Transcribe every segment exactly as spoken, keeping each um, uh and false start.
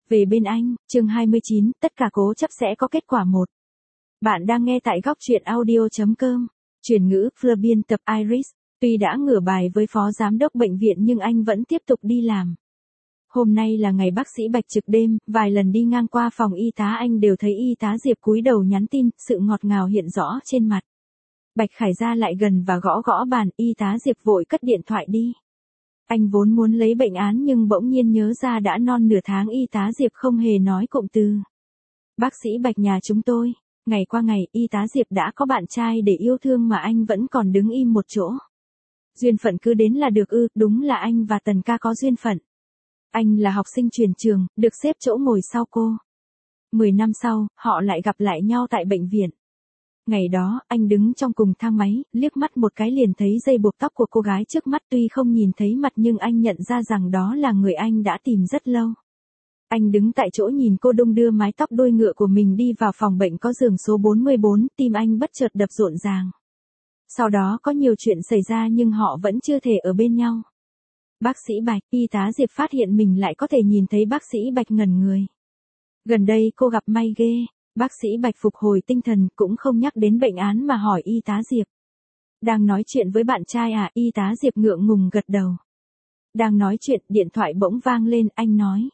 Về bên anh, chương hai mươi chín, tất cả cố chấp sẽ có kết quả một. Bạn đang nghe tại góc truyện audio.com. Chuyển ngữ, Fleur biên tập Iris. Tuy đã ngửa bài với phó giám đốc bệnh viện nhưng anh vẫn tiếp tục đi làm. Hôm nay là ngày bác sĩ Bạch trực đêm, vài lần đi ngang qua phòng y tá anh đều thấy y tá Diệp cúi đầu nhắn tin, sự ngọt ngào hiện rõ trên mặt. Bạch Khải Gia lại gần và gõ gõ bàn, y tá Diệp vội cất điện thoại đi. Anh vốn muốn lấy bệnh án nhưng bỗng nhiên nhớ ra đã non nửa tháng y tá Diệp không hề nói cụm từ. Bác sĩ Bạch nhà chúng tôi, ngày qua ngày y tá Diệp đã có bạn trai để yêu thương mà anh vẫn còn đứng im một chỗ. Duyên phận cứ đến là được ư, đúng là anh và Tần ca có duyên phận. Anh là học sinh chuyển trường, được xếp chỗ ngồi sau cô. Mười năm sau, họ lại gặp lại nhau tại bệnh viện. Ngày đó, anh đứng trong cùng thang máy, liếc mắt một cái liền thấy dây buộc tóc của cô gái trước mắt, tuy không nhìn thấy mặt nhưng anh nhận ra rằng đó là người anh đã tìm rất lâu. Anh đứng tại chỗ nhìn cô đung đưa mái tóc đuôi ngựa của mình đi vào phòng bệnh có giường số bốn mươi bốn, tim anh bất chợt đập rộn ràng. Sau đó có nhiều chuyện xảy ra nhưng họ vẫn chưa thể ở bên nhau. Bác sĩ Bạch, y tá Diệp phát hiện mình lại có thể nhìn thấy bác sĩ Bạch ngẩn người. Gần đây cô gặp may ghê. Bác sĩ Bạch phục hồi tinh thần, cũng không nhắc đến bệnh án mà hỏi y tá Diệp. Đang nói chuyện với bạn trai à? Y tá Diệp ngượng ngùng gật đầu. Đang nói chuyện, điện thoại bỗng vang lên, anh nói.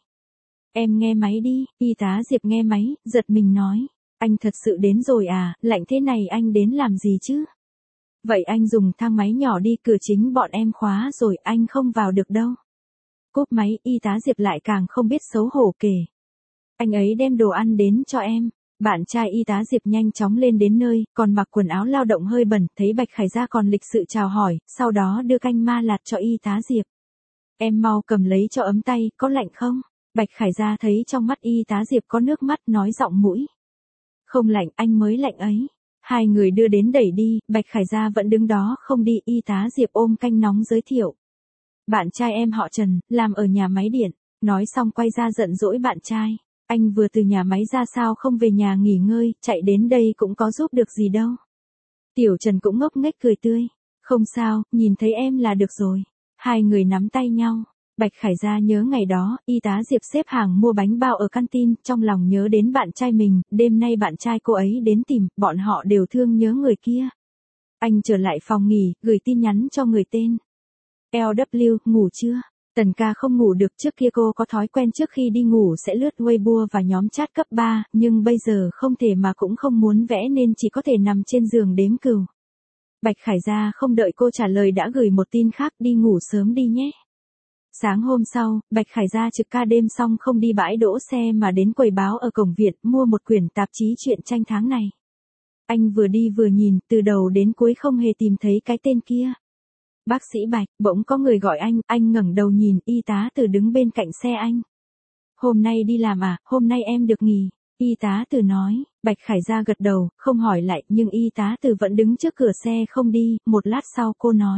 Em nghe máy đi. Y tá Diệp nghe máy, giật mình nói. Anh thật sự đến rồi à, lạnh thế này anh đến làm gì chứ? Vậy anh dùng thang máy nhỏ đi, cửa chính bọn em khóa rồi, anh không vào được đâu. Cúp máy, y tá Diệp lại càng không biết xấu hổ kể. Anh ấy đem đồ ăn đến cho em. Bạn trai y tá Diệp nhanh chóng lên đến nơi, còn mặc quần áo lao động hơi bẩn, thấy Bạch Khải Gia còn lịch sự chào hỏi, sau đó đưa canh ma lạt cho y tá Diệp. Em mau cầm lấy cho ấm tay, có lạnh không? Bạch Khải Gia thấy trong mắt y tá Diệp có nước mắt, nói giọng mũi. Không lạnh, anh mới lạnh ấy. Hai người đưa đến đẩy đi, Bạch Khải Gia vẫn đứng đó không đi, y tá Diệp ôm canh nóng giới thiệu. Bạn trai em họ Trần, làm ở nhà máy điện. Nói xong quay ra giận dỗi bạn trai. Anh vừa từ nhà máy ra sao không về nhà nghỉ ngơi, chạy đến đây cũng có giúp được gì đâu. Tiểu Trần cũng ngốc nghếch cười tươi. Không sao, nhìn thấy em là được rồi. Hai người nắm tay nhau. Bạch Khải Gia nhớ ngày đó, y tá Diệp xếp hàng mua bánh bao ở canteen, trong lòng nhớ đến bạn trai mình, đêm nay bạn trai cô ấy đến tìm, bọn họ đều thương nhớ người kia. Anh trở lại phòng nghỉ, gửi tin nhắn cho người tên lờ vê kép, ngủ chưa? Tần ca không ngủ được, trước kia cô có thói quen trước khi đi ngủ sẽ lướt Weibo và nhóm chat cấp ba, nhưng bây giờ không thể mà cũng không muốn vẽ nên chỉ có thể nằm trên giường đếm cừu. Bạch Khải Gia không đợi cô trả lời đã gửi một tin khác, đi ngủ sớm đi nhé. Sáng hôm sau, Bạch Khải Gia trực ca đêm xong không đi bãi đỗ xe mà đến quầy báo ở cổng viện mua một quyển tạp chí truyện tranh tháng này. Anh vừa đi vừa nhìn, từ đầu đến cuối không hề tìm thấy cái tên kia. Bác sĩ Bạch, bỗng có người gọi anh, anh ngẩng đầu nhìn, y tá Từ đứng bên cạnh xe anh. Hôm nay đi làm à, hôm nay em được nghỉ, y tá Từ nói. Bạch Khải Gia gật đầu, không hỏi lại, nhưng y tá Từ vẫn đứng trước cửa xe không đi, một lát sau cô nói.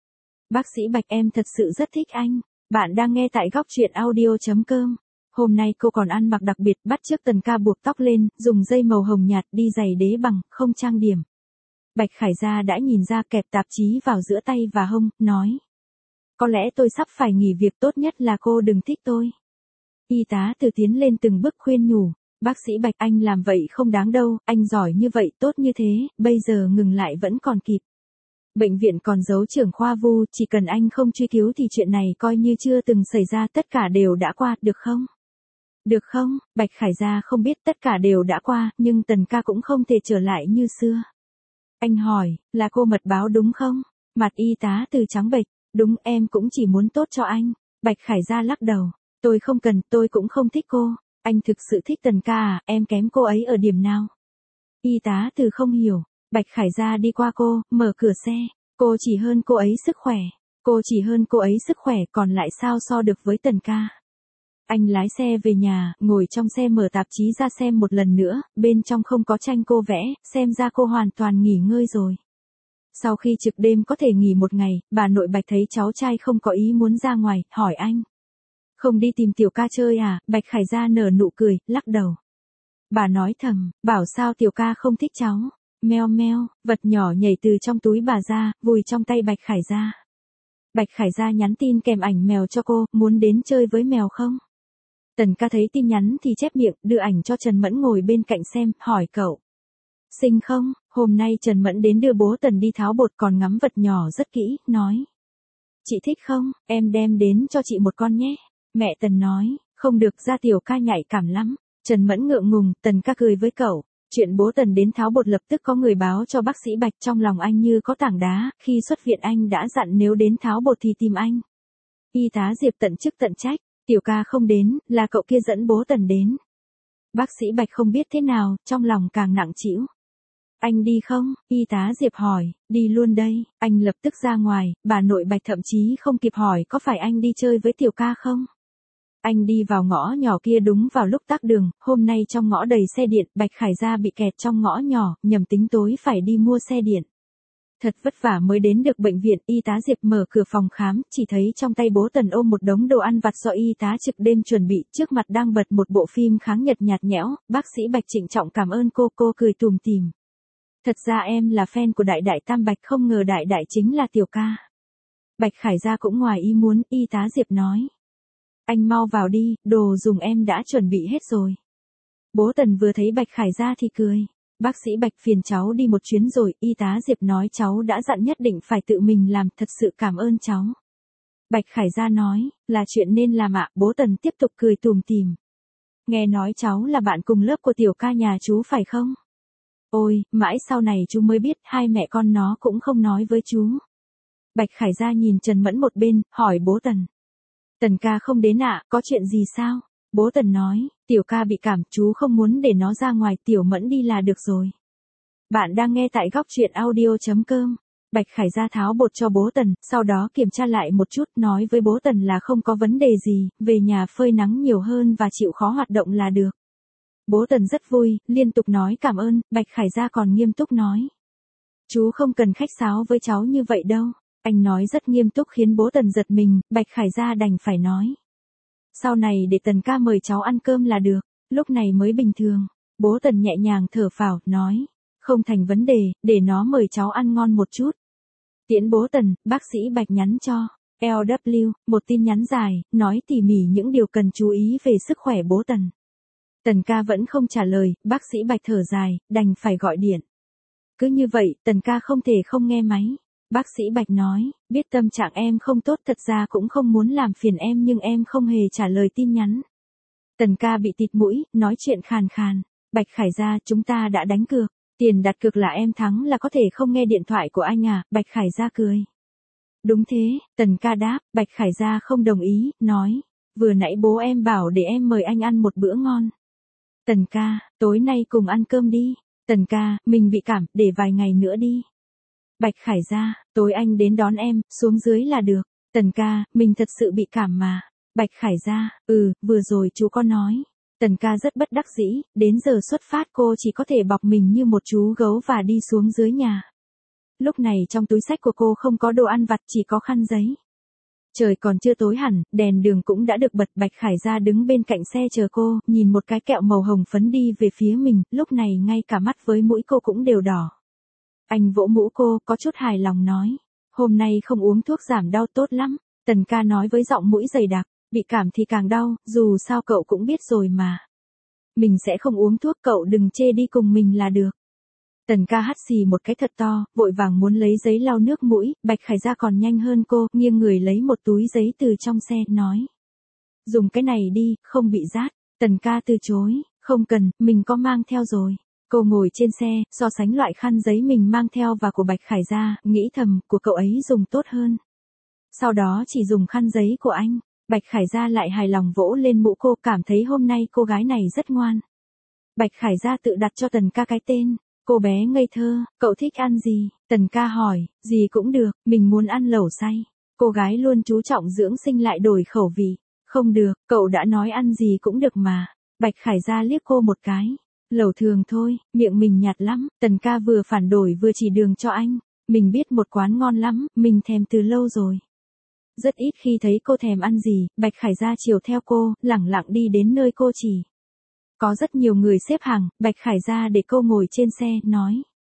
Bác sĩ Bạch, em thật sự rất thích anh. Bạn đang nghe tại góc truyện audio.com. Hôm nay cô còn ăn mặc đặc biệt, bắt chước Tần ca buộc tóc lên, dùng dây màu hồng nhạt, đi giày đế bằng, không trang điểm. Bạch Khải Gia đã nhìn ra, kẹp tạp chí vào giữa tay và hông, nói. Có lẽ tôi sắp phải nghỉ việc, tốt nhất là cô đừng thích tôi. Y tá Từ tiến lên từng bước khuyên nhủ. Bác sĩ Bạch, anh làm vậy không đáng đâu, anh giỏi như vậy, tốt như thế, bây giờ ngừng lại vẫn còn kịp. Bệnh viện còn giấu trưởng khoa Vu, chỉ cần anh không truy cứu thì chuyện này coi như chưa từng xảy ra, tất cả đều đã qua, được không? Được không? Bạch Khải Gia không biết, tất cả đều đã qua, nhưng Tần ca cũng không thể trở lại như xưa. Anh hỏi, là cô mật báo đúng không? Mặt y tá Từ trắng bệch, đúng, em cũng chỉ muốn tốt cho anh. Bạch Khải Gia lắc đầu, tôi không cần, tôi cũng không thích cô. Anh thực sự thích Tần ca à, em kém cô ấy ở điểm nào? Y tá Từ không hiểu. Bạch Khải Gia đi qua cô, mở cửa xe. Cô chỉ hơn cô ấy sức khỏe. Cô chỉ hơn cô ấy sức khỏe, còn lại sao so được với Tần ca? Anh lái xe về nhà, ngồi trong xe mở tạp chí ra xem một lần nữa, bên trong không có tranh cô vẽ, xem ra cô hoàn toàn nghỉ ngơi rồi. Sau khi trực đêm có thể nghỉ một ngày, bà nội Bạch thấy cháu trai không có ý muốn ra ngoài, hỏi anh. Không đi tìm Tiểu ca chơi à? Bạch Khải Gia nở nụ cười, lắc đầu. Bà nói thầm, bảo sao Tiểu ca không thích cháu. Meo meo, vật nhỏ nhảy từ trong túi bà ra, vùi trong tay Bạch Khải Gia. Bạch Khải Gia nhắn tin kèm ảnh mèo cho cô, muốn đến chơi với mèo không? Tần ca thấy tin nhắn thì chép miệng, đưa ảnh cho Trần Mẫn ngồi bên cạnh xem, hỏi cậu. Xinh không? Hôm nay Trần Mẫn đến đưa bố Tần đi tháo bột còn ngắm vật nhỏ rất kỹ, nói. Chị thích không? Em đem đến cho chị một con nhé. Mẹ Tần nói, không được, ra tiểu ca nhạy cảm lắm. Trần Mẫn ngượng ngùng, Tần ca cười với cậu. Chuyện bố Tần đến tháo bột lập tức có người báo cho bác sĩ Bạch, trong lòng anh như có tảng đá, khi xuất viện anh đã dặn nếu đến tháo bột thì tìm anh. Y tá Diệp tận chức tận trách, tiểu ca không đến, là cậu kia dẫn bố Tần đến. Bác sĩ Bạch không biết thế nào, trong lòng càng nặng trĩu. Anh đi không? Y tá Diệp hỏi, đi luôn đây, anh lập tức ra ngoài, bà nội Bạch thậm chí không kịp hỏi có phải anh đi chơi với tiểu ca không? Anh đi vào ngõ nhỏ kia đúng vào lúc tắc đường, hôm nay trong ngõ đầy xe điện, Bạch Khải Gia bị kẹt trong ngõ nhỏ, nhầm tính tối phải đi mua xe điện. Thật vất vả mới đến được bệnh viện, y tá Diệp mở cửa phòng khám, chỉ thấy trong tay bố Tần ôm một đống đồ ăn vặt do y tá trực đêm chuẩn bị, trước mặt đang bật một bộ phim kháng Nhật nhạt nhẽo, bác sĩ Bạch trịnh trọng cảm ơn cô, cô cười tùm tìm. Thật ra em là fan của Đại Đại Tam Bạch, không ngờ Đại Đại chính là tiểu ca. Bạch Khải Gia cũng ngoài ý muốn, y tá Diệp nói. Anh mau vào đi, đồ dùng em đã chuẩn bị hết rồi. Bố Tần vừa thấy Bạch Khải Gia thì cười. Bác sĩ Bạch phiền cháu đi một chuyến rồi, y tá Diệp nói cháu đã dặn nhất định phải tự mình làm, thật sự cảm ơn cháu. Bạch Khải Gia nói, là chuyện nên làm ạ, bố Tần tiếp tục cười tùm tìm. Nghe nói cháu là bạn cùng lớp của tiểu ca nhà chú phải không? Ôi, mãi sau này chú mới biết, hai mẹ con nó cũng không nói với chú. Bạch Khải Gia nhìn Trần Mẫn một bên, hỏi bố Tần. Tần ca không đến ạ, có chuyện gì sao? Bố Tần nói, tiểu ca bị cảm, chú không muốn để nó ra ngoài, tiểu Mẫn đi là được rồi. Bạn đang nghe tại góc truyện audio.com. Bạch Khải Gia tháo bột cho bố Tần, sau đó kiểm tra lại một chút, nói với bố Tần là không có vấn đề gì, về nhà phơi nắng nhiều hơn và chịu khó hoạt động là được. Bố Tần rất vui, liên tục nói cảm ơn, Bạch Khải Gia còn nghiêm túc nói. Chú không cần khách sáo với cháu như vậy đâu. Anh nói rất nghiêm túc khiến bố Tần giật mình, Bạch Khải Gia đành phải nói. Sau này để Tần ca mời cháu ăn cơm là được, lúc này mới bình thường. Bố Tần nhẹ nhàng thở phào, nói. Không thành vấn đề, để nó mời cháu ăn ngon một chút. Tiễn bố Tần, bác sĩ Bạch nhắn cho. lờ vê kép, một tin nhắn dài, nói tỉ mỉ những điều cần chú ý về sức khỏe bố Tần. Tần ca vẫn không trả lời, bác sĩ Bạch thở dài, đành phải gọi điện. Cứ như vậy, Tần ca không thể không nghe máy. Bác sĩ Bạch nói, biết tâm trạng em không tốt, thật ra cũng không muốn làm phiền em nhưng em không hề trả lời tin nhắn. Tần ca bị tịt mũi, nói chuyện khàn khàn. Bạch Khải Gia, chúng ta đã đánh cược. Tiền đặt cược là em thắng là có thể không nghe điện thoại của anh à, Bạch Khải Gia cười. Đúng thế, Tần ca đáp, Bạch Khải Gia không đồng ý, nói. Vừa nãy bố em bảo để em mời anh ăn một bữa ngon. Tần ca, tối nay cùng ăn cơm đi. Tần ca, mình bị cảm, để vài ngày nữa đi. Bạch Khải Gia, tối anh đến đón em, xuống dưới là được. Tần ca, mình thật sự bị cảm mà. Bạch Khải Gia, ừ, vừa rồi chú có nói. Tần ca rất bất đắc dĩ, đến giờ xuất phát cô chỉ có thể bọc mình như một chú gấu và đi xuống dưới nhà. Lúc này trong túi xách của cô không có đồ ăn vặt, chỉ có khăn giấy. Trời còn chưa tối hẳn, đèn đường cũng đã được bật, Bạch Khải Gia đứng bên cạnh xe chờ cô, nhìn một cái kẹo màu hồng phấn đi về phía mình, lúc này ngay cả mắt với mũi cô cũng đều đỏ. Anh vỗ mũ cô, có chút hài lòng nói. Hôm nay không uống thuốc giảm đau tốt lắm. Tần ca nói với giọng mũi dày đặc, bị cảm thì càng đau, dù sao cậu cũng biết rồi mà. Mình sẽ không uống thuốc, cậu đừng chê, đi cùng mình là được. Tần ca hắt xì một cái thật to, vội vàng muốn lấy giấy lau nước mũi, Bạch Khải Gia còn nhanh hơn cô, nghiêng người lấy một túi giấy từ trong xe, nói. Dùng cái này đi, không bị rát. Tần ca từ chối, không cần, mình có mang theo rồi. Cô ngồi trên xe, so sánh loại khăn giấy mình mang theo và của Bạch Khải Gia, nghĩ thầm, của cậu ấy dùng tốt hơn. Sau đó chỉ dùng khăn giấy của anh, Bạch Khải Gia lại hài lòng vỗ lên mũ cô, cảm thấy hôm nay cô gái này rất ngoan. Bạch Khải Gia tự đặt cho Tần ca cái tên, cô bé ngây thơ, cậu thích ăn gì? Tần ca hỏi, gì cũng được, mình muốn ăn lẩu xay. Cô gái luôn chú trọng dưỡng sinh lại đổi khẩu vị, không được, cậu đã nói ăn gì cũng được mà. Bạch Khải Gia liếc cô một cái. Lẩu thường thôi, miệng mình nhạt lắm, Tần ca vừa phản đổi vừa chỉ đường cho anh. Mình biết một quán ngon lắm, mình thèm từ lâu rồi. Rất ít khi thấy cô thèm ăn gì, Bạch Khải Gia chiều theo cô, lẳng lặng đi đến nơi cô chỉ. Có rất nhiều người xếp hàng, Bạch Khải Gia để cô ngồi trên xe, nói.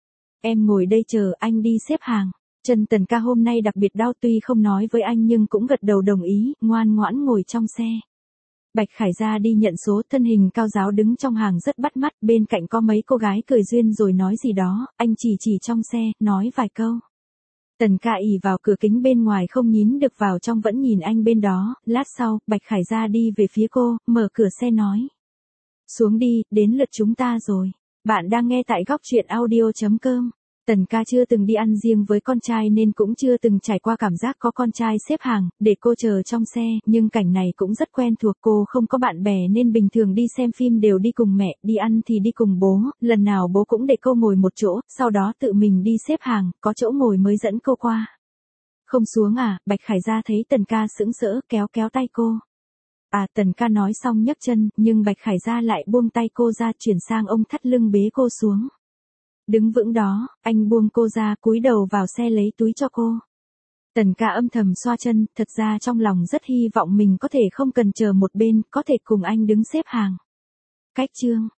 Em ngồi đây chờ anh đi xếp hàng. Chân Tần ca hôm nay đặc biệt đau, tuy không nói với anh nhưng cũng gật đầu đồng ý, ngoan ngoãn ngồi trong xe. Bạch Khải Gia đi nhận số, thân hình cao giáo đứng trong hàng rất bắt mắt, bên cạnh có mấy cô gái cười duyên rồi nói gì đó, anh chỉ chỉ trong xe, nói vài câu. Tần Ca ì vào cửa kính bên ngoài không nhín được vào trong vẫn nhìn anh bên đó, lát sau, Bạch Khải Gia đi về phía cô, mở cửa xe nói. Xuống đi, đến lượt chúng ta rồi. Bạn đang nghe tại góc truyện audio chấm com. Tần Ca chưa từng đi ăn riêng với con trai nên cũng chưa từng trải qua cảm giác có con trai xếp hàng, để cô chờ trong xe, nhưng cảnh này cũng rất quen thuộc. Cô không có bạn bè nên bình thường đi xem phim đều đi cùng mẹ, đi ăn thì đi cùng bố, lần nào bố cũng để cô ngồi một chỗ, sau đó tự mình đi xếp hàng, có chỗ ngồi mới dẫn cô qua. Không xuống à? Bạch Khải Gia thấy Tần Ca sững sỡ, kéo kéo tay cô. À, Tần Ca nói xong nhấc chân, nhưng Bạch Khải Gia lại buông tay cô ra, chuyển sang ôm thắt lưng bế cô xuống. Đứng vững đó, anh buông cô ra, cúi đầu vào xe lấy túi cho cô. Tần Ca âm thầm xoa chân, thật ra trong lòng rất hy vọng mình có thể không cần chờ một bên, có thể cùng anh đứng xếp hàng. Cách chương